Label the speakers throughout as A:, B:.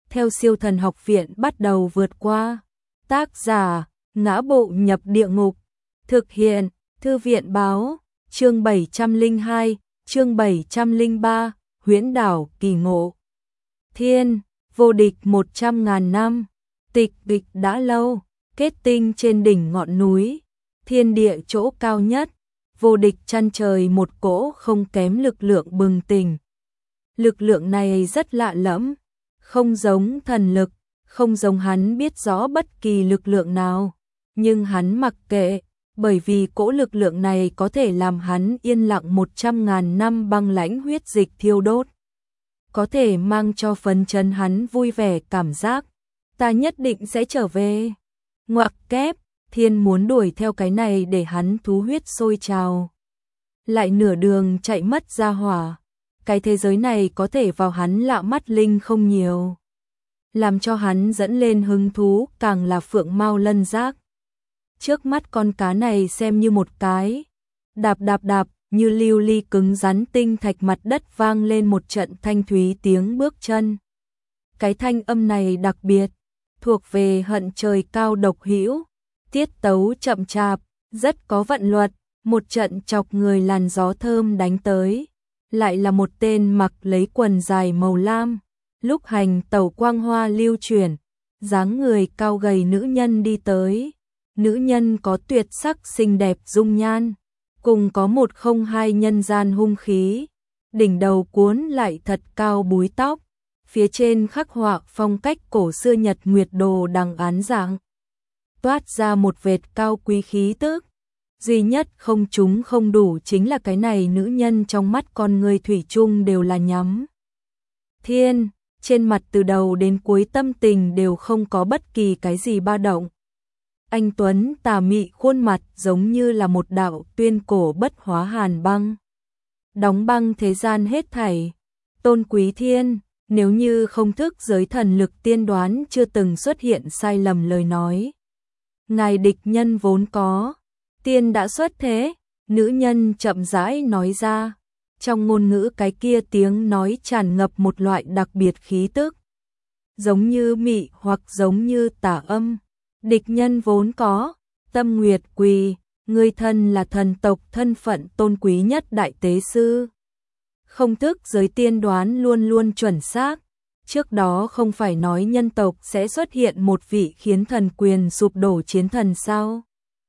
A: theo Siêu Thần Học Viện bắt đầu vượt qua. Tác giả: Ngã Bộ Nhập Địa Ngục. Thực hiện: Thư viện Báo. Chương 702, chương 703, Huyễn Đảo Kỳ Ngộ. Thiên, vô địch 100.000 năm, tịch bịch đã lâu, kết tinh trên đỉnh ngọn núi, thiên địa chỗ cao nhất, vô địch chăn trời một cỗ không kém lực lượng bừng tỉnh. Lực lượng này rất lạ lẫm, không giống thần lực, không giống hắn biết rõ bất kỳ lực lượng nào, nhưng hắn mặc kệ, bởi vì cỗ lực lượng này có thể làm hắn yên lặng 100.000 năm băng lãnh huyết dịch thiêu đốt. Có thể mang cho phấn chấn hắn vui vẻ cảm giác, ta nhất định sẽ trở về. Ngoặc kép, Thiên muốn đuổi theo cái này để hắn thú huyết sôi trào. Lại nửa đường chạy mất ra hỏa, cái thế giới này có thể vào hắn lạ mắt linh không nhiều. Làm cho hắn dẫn lên hứng thú càng là phượng mao lân giác. Trước mắt con cá này xem như một cái. Đạp đạp đạp, như lưu ly cứng rắn tinh thạch mặt đất vang lên một trận thanh thúy tiếng bước chân. Cái thanh âm này đặc biệt, thuộc về hận trời cao độc hữu, tiết tấu chậm chạp, rất có vận luật, một trận chọc người làn gió thơm đánh tới. Lại là một tên mặc lấy quần dài màu lam, lúc hành tẩu quang hoa lưu chuyển, dáng người cao gầy nữ nhân đi tới. Nữ nhân có tuyệt sắc xinh đẹp dung nhan, cùng có 102 nhân gian hung khí, đỉnh đầu cuốn lại thật cao búi tóc, phía trên khắc họa phong cách cổ xưa Nhật Nguyệt đồ đằng án dạng, toát ra một vệt cao quý khí tức. Duy nhất không trúng không đủ chính là cái này nữ nhân trong mắt con người thủy chung đều là nhắm. Thiên, trên mặt từ đầu đến cuối tâm tình đều không có bất kỳ cái gì ba động. Anh tuấn tà mị khuôn mặt giống như là một đạo tuyên cổ bất hóa hàn băng. Đóng băng thế gian hết thảy. Tôn Quý Thiên, nếu như không thức giới thần lực tiên đoán chưa từng xuất hiện sai lầm lời nói. Ngài địch nhân vốn có. Tiên đã xuất thế, nữ nhân chậm rãi nói ra. Trong ngôn ngữ cái kia tiếng nói tràn ngập một loại đặc biệt khí tức. Giống như mị hoặc giống như tà âm. Địch nhân vốn có, Tâm Nguyệt Quỳ, người thân là thần tộc thân phận tôn quý nhất đại tế sư. Không thức giới tiên đoán luôn luôn chuẩn xác. Trước đó không phải nói nhân tộc sẽ xuất hiện một vị khiến thần quyền sụp đổ chiến thần sao?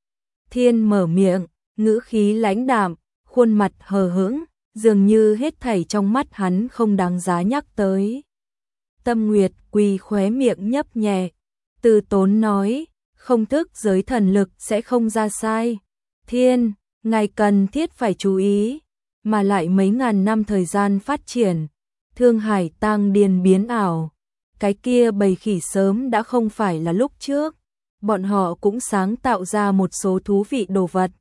A: Thiên mở miệng, ngữ khí lãnh đạm, khuôn mặt hờ hững, dường như hết thảy trong mắt hắn không đáng giá nhắc tới. Tâm Nguyệt Quỳ khóe miệng nhấp nhẹ, từ tốn nói, không thức giới thần lực sẽ không ra sai. Thiên, ngài cần thiết phải chú ý, mà lại mấy ngàn năm thời gian phát triển, Thương Hải tang điền biến ảo, cái kia bầy khỉ sớm đã không phải là lúc trước, bọn họ cũng sáng tạo ra một số thú vị đồ vật.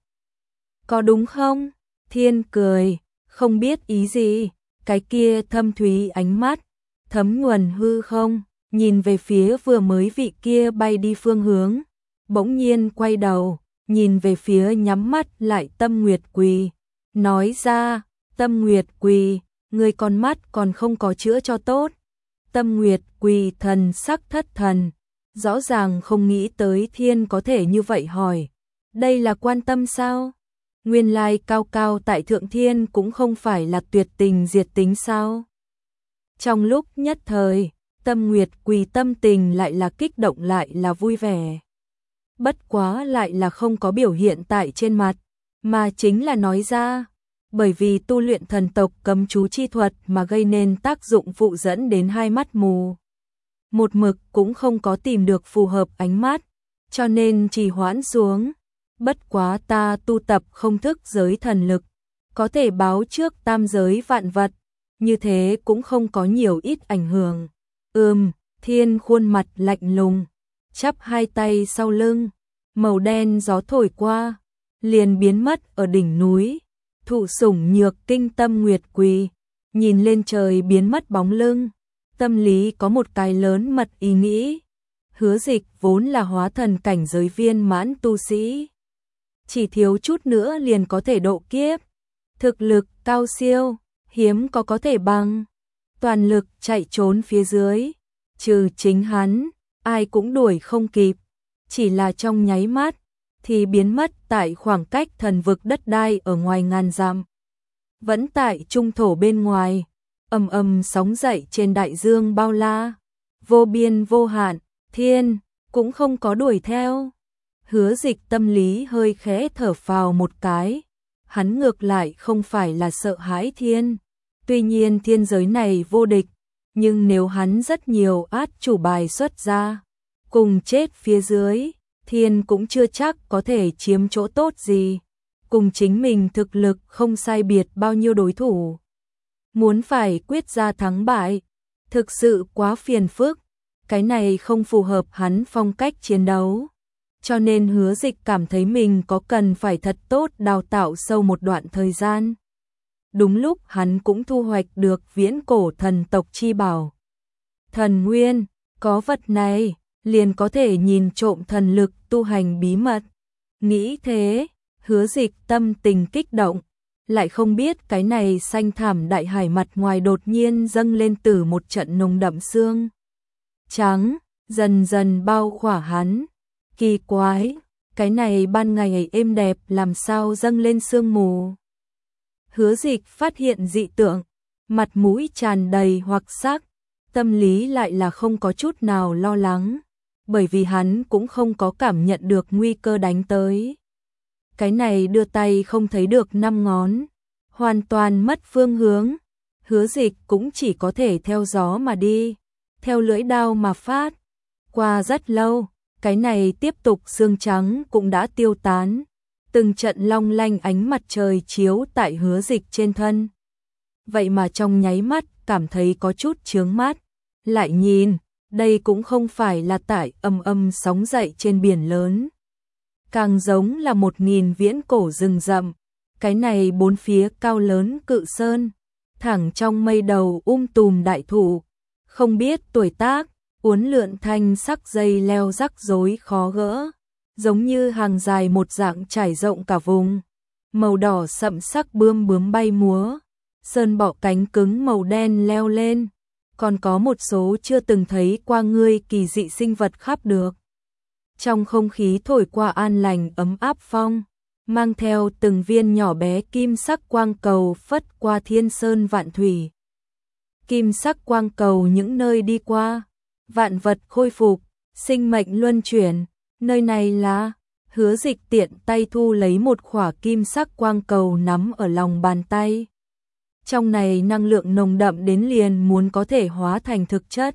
A: Có đúng không? Thiên cười, không biết ý gì, cái kia thâm thúy ánh mắt, thấm nhuần hư không, nhìn về phía vừa mới vị kia bay đi phương hướng, bỗng nhiên quay đầu, nhìn về phía nhắm mắt lại Tâm Nguyệt Quỳ, nói ra, Tâm Nguyệt Quỳ, người con mắt còn không có chữa cho tốt. Tâm Nguyệt Quỳ thần sắc thất thần, rõ ràng không nghĩ tới Thiên có thể như vậy hỏi, đây là quan tâm sao? Nguyên lai cao cao tại thượng Thiên cũng không phải là tuyệt tình diệt tính sao? Trong lúc nhất thời, Tâm Nguyệt Quỳ tâm tình lại là kích động lại là vui vẻ. Bất quá lại là không có biểu hiện tại trên mặt, mà chính là nói ra, bởi vì tu luyện thần tộc cấm chú chi thuật mà gây nên tác dụng phụ dẫn đến hai mắt mù. Một mực cũng không có tìm được phù hợp ánh mắt, cho nên trì hoãn xuống. Bất quá ta tu tập không thức giới thần lực, có thể báo trước tam giới vạn vật, như thế cũng không có nhiều ít ảnh hưởng. Thiên khuôn mặt lạnh lùng, chắp hai tay sau lưng, màu đen gió thổi qua, liền biến mất ở đỉnh núi. Thụ sủng nhược kinh Tâm Nguyệt Quỳ, nhìn lên trời biến mất bóng lưng, tâm lý có một cái lớn mật ý nghĩ. Hứa Dịch vốn là hóa thần cảnh giới viên mãn tu sĩ, chỉ thiếu chút nữa liền có thể độ kiếp, thực lực cao siêu, hiếm có thể bằng, toàn lực chạy trốn phía dưới, trừ chính hắn, ai cũng đuổi không kịp, chỉ là trong nháy mắt thì biến mất tại khoảng cách thần vực đất đai ở ngoài ngàn dặm. Vẫn tại trung thổ bên ngoài, ầm ầm sóng dậy trên đại dương bao la, vô biên vô hạn, thiên cũng không có đuổi theo. Hứa Dịch tâm lý hơi khẽ thở phào một cái, hắn ngược lại không phải là sợ hãi thiên. Tuy nhiên thiên giới này vô địch, nhưng nếu hắn rất nhiều át chủ bài xuất ra, cùng chết phía dưới, thiên cũng chưa chắc có thể chiếm chỗ tốt gì. Cùng chính mình thực lực không sai biệt bao nhiêu đối thủ. Muốn phải quyết ra thắng bại, thực sự quá phiền phức, cái này không phù hợp hắn phong cách chiến đấu. Cho nên Hứa Dịch cảm thấy mình có cần phải thật tốt đào tạo sâu một đoạn thời gian. Đúng lúc hắn cũng thu hoạch được viễn cổ thần tộc chi bảo. Thần Nguyên, có vật này, liền có thể nhìn trộm thần lực tu hành bí mật. Nghĩ thế, Hứa Dịch tâm tình kích động, lại không biết cái này xanh thảm đại hải mặt ngoài đột nhiên dâng lên từ một trận nồng đậm sương trắng, dần dần bao khỏa hắn. Kỳ quái, cái này ban ngày êm đẹp làm sao dâng lên sương mù. Hứa Dịch phát hiện dị tượng, mặt mũi tràn đầy hoặc sắc, tâm lý lại là không có chút nào lo lắng, bởi vì hắn cũng không có cảm nhận được nguy cơ đánh tới. Cái này đưa tay không thấy được năm ngón, hoàn toàn mất phương hướng. Hứa Dịch cũng chỉ có thể theo gió mà đi, theo lưỡi đao mà phát. Qua rất lâu, cái này tiếp tục sương trắng cũng đã tiêu tán, từng trận long lanh ánh mặt trời chiếu tại Hứa Dịch trên thân. Vậy mà trong nháy mắt cảm thấy có chút chướng mắt, lại nhìn, đây cũng không phải là tại ầm ầm sóng dậy trên biển lớn, càng giống là 1000 viễn cổ rừng rậm. Cái này bốn phía cao lớn cự sơn, thẳng trong mây đầu tùm đại thụ, không biết tuổi tác, uốn lượn thanh sắc dây leo rắc rối khó gỡ, giống như hàng dài một dạng trải rộng cả vùng. Màu đỏ sậm sắc bươm bướm bay múa, sơn bọ cánh cứng màu đen leo lên, còn có một số chưa từng thấy qua ngươi kỳ dị sinh vật khắp được. Trong không khí thổi qua an lành ấm áp phong, mang theo từng viên nhỏ bé kim sắc quang cầu phất qua thiên sơn vạn thủy. Kim sắc quang cầu những nơi đi qua, vạn vật khôi phục, sinh mệnh luân chuyển. Nơi này là, Hứa Dịch tiện tay thu lấy một khỏa kim sắc quang cầu nắm ở lòng bàn tay. Trong này năng lượng nồng đậm đến liền muốn có thể hóa thành thực chất.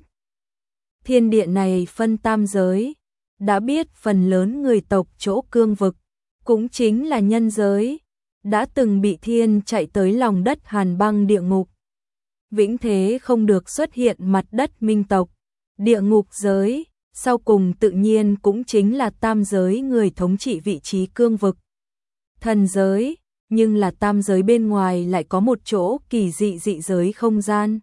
A: Thiên địa này phân tam giới, đã biết phần lớn người tộc chỗ cương vực, cũng chính là nhân giới, đã từng bị thiên chạy tới lòng đất hàn băng địa ngục. Vĩnh thế không được xuất hiện mặt đất minh tộc, địa ngục giới, sau cùng tự nhiên cũng chính là tam giới người thống trị vị trí cương vực. Thần giới, nhưng là tam giới bên ngoài lại có một chỗ kỳ dị dị giới không gian.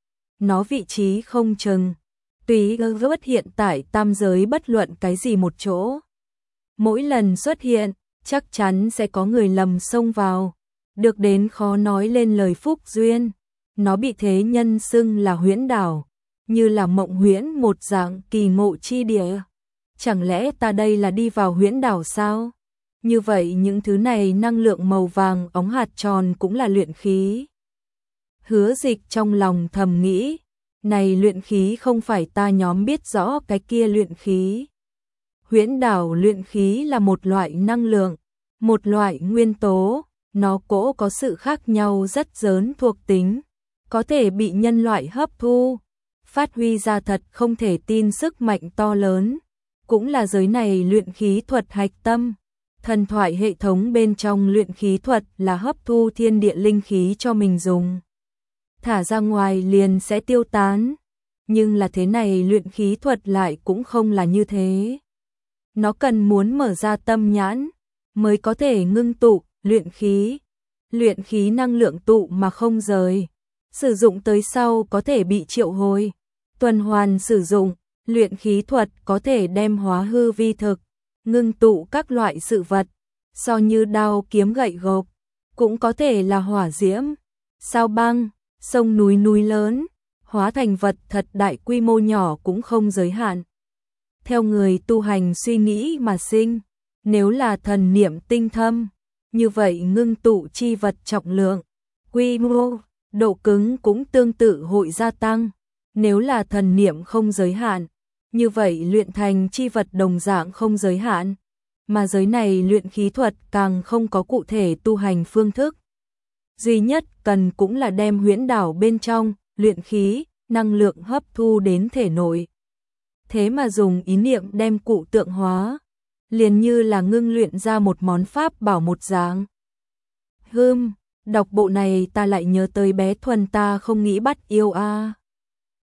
A: Nó vị trí không chừng, tùy xuất hiện tại tam giới bất luận cái gì một chỗ. Mỗi lần xuất hiện, chắc chắn sẽ có người lầm xông vào, được đến khó nói lên lời phúc duyên. Nó bị thế nhân xưng là huyễn đảo, như là mộng huyễn một dạng kỳ ngộ chi địa. Chẳng lẽ ta đây là đi vào huyễn đảo sao? Như vậy những thứ này năng lượng màu vàng óng hạt tròn cũng là luyện khí. Hứa Dịch trong lòng thầm nghĩ, này luyện khí không phải ta nhóm biết rõ cái kia luyện khí. Huyễn đảo luyện khí là một loại năng lượng, một loại nguyên tố, nó cũng có sự khác nhau rất lớn thuộc tính, có thể bị nhân loại hấp thu, phát huy ra thật không thể tin sức mạnh to lớn, cũng là giới này luyện khí thuật hạch tâm. Thần thoại hệ thống bên trong luyện khí thuật là hấp thu thiên địa linh khí cho mình dùng, thả ra ngoài liền sẽ tiêu tán, nhưng là thế này luyện khí thuật lại cũng không là như thế. Nó cần muốn mở ra tâm nhãn mới có thể ngưng tụ luyện khí năng lượng tụ mà không rời, sử dụng tới sau có thể bị triệu hồi, tuần hoàn sử dụng. Luyện khí thuật có thể đem hóa hư vi thực, ngưng tụ các loại sự vật, so như đao kiếm gậy gộc, cũng có thể là hỏa diễm, sao băng, sông núi lớn, hóa thành vật thật đại, quy mô nhỏ cũng không giới hạn. Theo người tu hành suy nghĩ mà sinh, nếu là thần niệm tinh thâm, như vậy ngưng tụ chi vật trọng lượng, quy mô, độ cứng cũng tương tự hội gia tăng. Nếu là thần niệm không giới hạn, như vậy luyện thành chi vật đồng dạng không giới hạn. Mà giới này luyện khí thuật càng không có cụ thể tu hành phương thức. Duy nhất cần cũng là đem huyễn đảo bên trong, luyện khí, năng lượng hấp thu đến thể nội. Thế mà dùng ý niệm đem cụ tượng hóa, liền như là ngưng luyện ra một món pháp bảo một dạng. Đọc bộ này ta lại nhớ tới bé Thuần ta không nghĩ bắt yêu a.